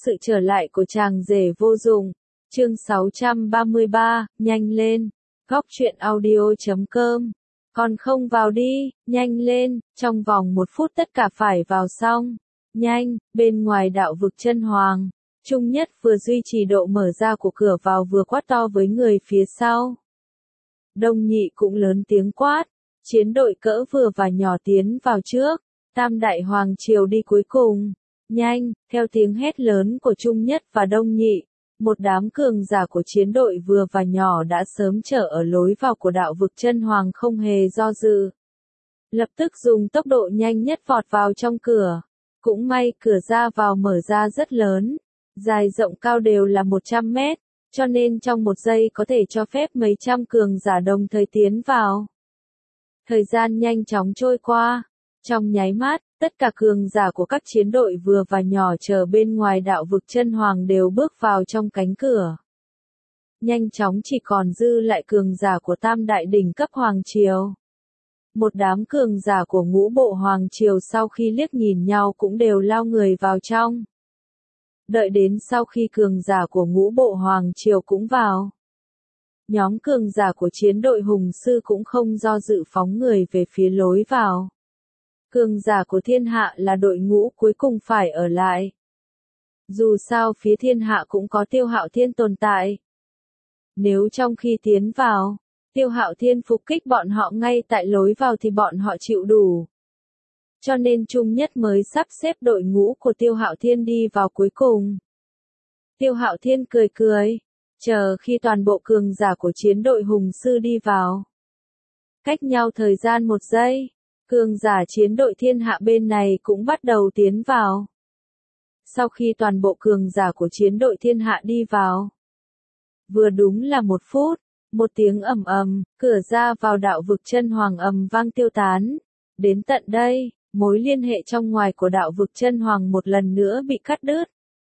Sự trở lại của chàng rể vô dụng. Chương 633, nhanh lên. Góc truyện audio.com. Còn không vào đi, nhanh lên, trong vòng 1 phút tất cả phải vào xong. Nhanh, bên ngoài đạo vực chân hoàng. Trung Nhất vừa duy trì độ mở ra của cửa vào vừa quát to với người phía sau. Đông Nhị cũng lớn tiếng quát. Chiến đội cỡ vừa và nhỏ tiến vào trước. Tam Đại Hoàng Triều đi cuối cùng. Nhanh, theo tiếng hét lớn của Trung Nhất và Đông Nhị, một đám cường giả của chiến đội vừa và nhỏ đã sớm chờ ở lối vào của đạo vực chân hoàng không hề do dự. Lập tức dùng tốc độ nhanh nhất vọt vào trong cửa. Cũng may cửa ra vào mở ra rất lớn, dài rộng cao đều là 100 mét, cho nên trong 1 giây có thể cho phép mấy trăm cường giả đồng thời tiến vào. Thời gian nhanh chóng trôi qua. Trong nháy mắt, tất cả cường giả của các chiến đội vừa và nhỏ chờ bên ngoài đạo vực chân hoàng đều bước vào trong cánh cửa. Nhanh chóng chỉ còn dư lại cường giả của tam đại đỉnh cấp hoàng triều. Một đám cường giả của ngũ bộ hoàng triều sau khi liếc nhìn nhau cũng đều lao người vào trong. Đợi đến sau khi cường giả của ngũ bộ hoàng triều cũng vào. Nhóm cường giả của chiến đội hùng sư cũng không do dự phóng người về phía lối vào. Cường giả của thiên hạ là đội ngũ cuối cùng phải ở lại. Dù sao phía thiên hạ cũng có Tiêu Hạo Thiên tồn tại. Nếu trong khi tiến vào, Tiêu Hạo Thiên phục kích bọn họ ngay tại lối vào thì bọn họ chịu đủ. Cho nên Trung Nhất mới sắp xếp đội ngũ của Tiêu Hạo Thiên đi vào cuối cùng. Tiêu Hạo Thiên cười cười, chờ khi toàn bộ cường giả của chiến đội hùng sư đi vào. Cách nhau thời gian 1 giây. Cường giả chiến đội thiên hạ bên này cũng bắt đầu tiến vào. Sau khi toàn bộ cường giả của chiến đội thiên hạ đi vào, vừa đúng là 1 phút, một tiếng ầm ầm, cửa ra vào đạo vực chân hoàng ầm vang tiêu tán. Đến tận đây, mối liên hệ trong ngoài của đạo vực chân hoàng một lần nữa bị cắt đứt.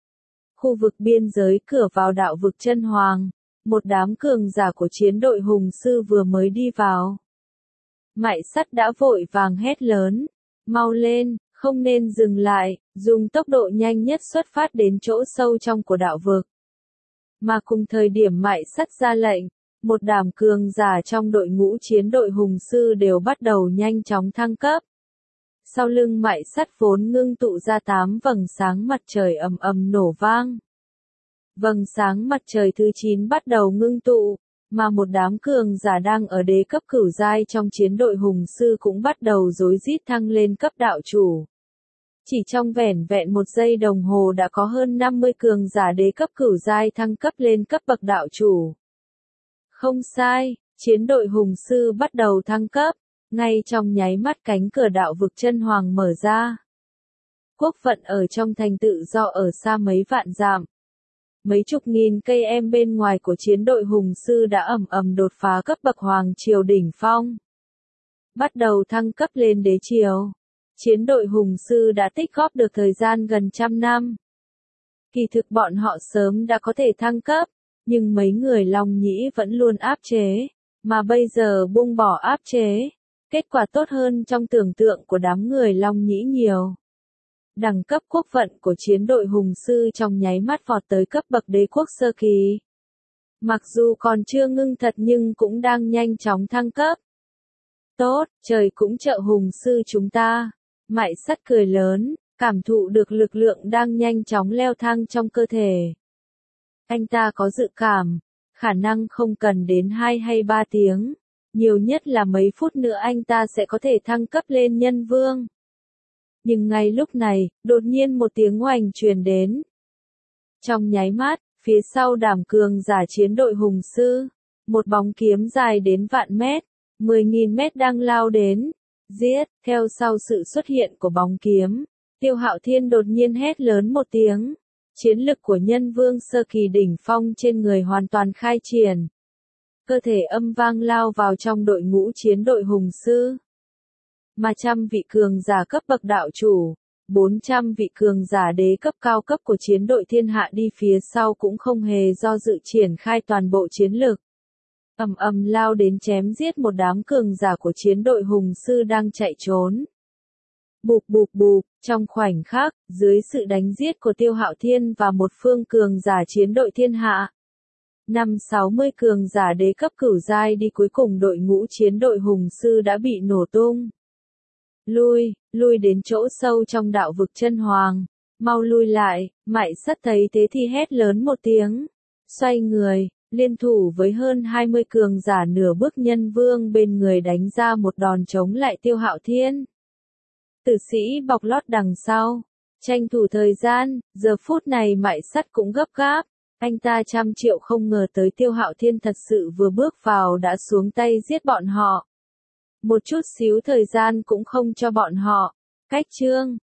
Khu vực biên giới cửa vào đạo vực chân hoàng, một đám cường giả của chiến đội hùng sư vừa mới đi vào. Mại Sắt đã vội vàng hét lớn, mau lên, không nên dừng lại, dùng tốc độ nhanh nhất xuất phát đến chỗ sâu trong của đạo vực. Mà cùng thời điểm Mại Sắt ra lệnh, một đám cường giả trong đội ngũ chiến đội hùng sư đều bắt đầu nhanh chóng thăng cấp. Sau lưng Mại Sắt vốn ngưng tụ ra 8 vầng sáng mặt trời ầm ầm nổ vang. Vầng sáng mặt trời thứ 9 bắt đầu ngưng tụ. Mà một đám cường giả đang ở đế cấp cửu giai trong chiến đội hùng sư cũng bắt đầu rối rít thăng lên cấp đạo chủ. Chỉ trong vẻn vẹn 1 giây đồng hồ đã có hơn 50 cường giả đế cấp cửu giai thăng cấp lên cấp bậc đạo chủ. Không sai, chiến đội hùng sư bắt đầu thăng cấp, ngay trong nháy mắt cánh cửa đạo vực chân hoàng mở ra. Quốc vận ở trong thành tự do ở xa mấy vạn dặm. Mấy chục nghìn cây em bên ngoài của chiến đội hùng sư đã ầm ầm đột phá cấp bậc hoàng triều đỉnh phong. Bắt đầu thăng cấp lên đế triều. Chiến đội hùng sư đã tích góp được thời gian gần 100 năm. Kỳ thực bọn họ sớm đã có thể thăng cấp, nhưng mấy người Long Nhĩ vẫn luôn áp chế, mà bây giờ buông bỏ áp chế. Kết quả tốt hơn trong tưởng tượng của đám người Long Nhĩ nhiều. Đẳng cấp quốc vận của chiến đội hùng sư trong nháy mắt vọt tới cấp bậc đế quốc sơ kỳ. Mặc dù còn chưa ngưng thật nhưng cũng đang nhanh chóng thăng cấp. Tốt, trời cũng trợ hùng sư chúng ta. Mại Sắt cười lớn, cảm thụ được lực lượng đang nhanh chóng leo thang trong cơ thể. Anh ta có dự cảm, khả năng không cần đến 2 hay 3 tiếng, nhiều nhất là mấy phút nữa anh ta sẽ có thể thăng cấp lên nhân vương. Nhưng ngay lúc này, đột nhiên một tiếng oành truyền đến. Trong nháy mắt, phía sau đám cường giả chiến đội hùng sư, một bóng kiếm dài đến vạn mét, 10.000 mét đang lao đến. Giết, theo sau sự xuất hiện của bóng kiếm, Tiêu Hạo Thiên đột nhiên hét lớn một tiếng. Chiến lực của nhân vương sơ kỳ đỉnh phong trên người hoàn toàn khai triển. Cơ thể âm vang lao vào trong đội ngũ chiến đội hùng sư. Mà 100 vị cường giả cấp bậc đạo chủ, 400 vị cường giả đế cấp cao cấp của chiến đội thiên hạ đi phía sau cũng không hề do dự triển khai toàn bộ chiến lực. Ầm ầm lao đến chém giết một đám cường giả của chiến đội hùng sư đang chạy trốn. Bụp bụp bụp, trong khoảnh khắc, dưới sự đánh giết của Tiêu Hạo Thiên và một phương cường giả chiến đội thiên hạ. 50-60 cường giả đế cấp cửu giai đi cuối cùng đội ngũ chiến đội hùng sư đã bị nổ tung. Lui đến chỗ sâu trong đạo vực chân hoàng. Mau lui lại, Mại Sắt thấy thế thì hét lớn một tiếng. Xoay người, liên thủ với hơn 20 cường giả nửa bước nhân vương bên người đánh ra một đòn chống lại Tiêu Hạo Thiên. Tử sĩ bọc lót đằng sau. Tranh thủ thời gian, giờ phút này Mại Sắt cũng gấp gáp. Anh ta 100 triệu không ngờ tới Tiêu Hạo Thiên thật sự vừa bước vào đã xuống tay giết bọn họ. Một chút xíu thời gian cũng không cho bọn họ. Cách chương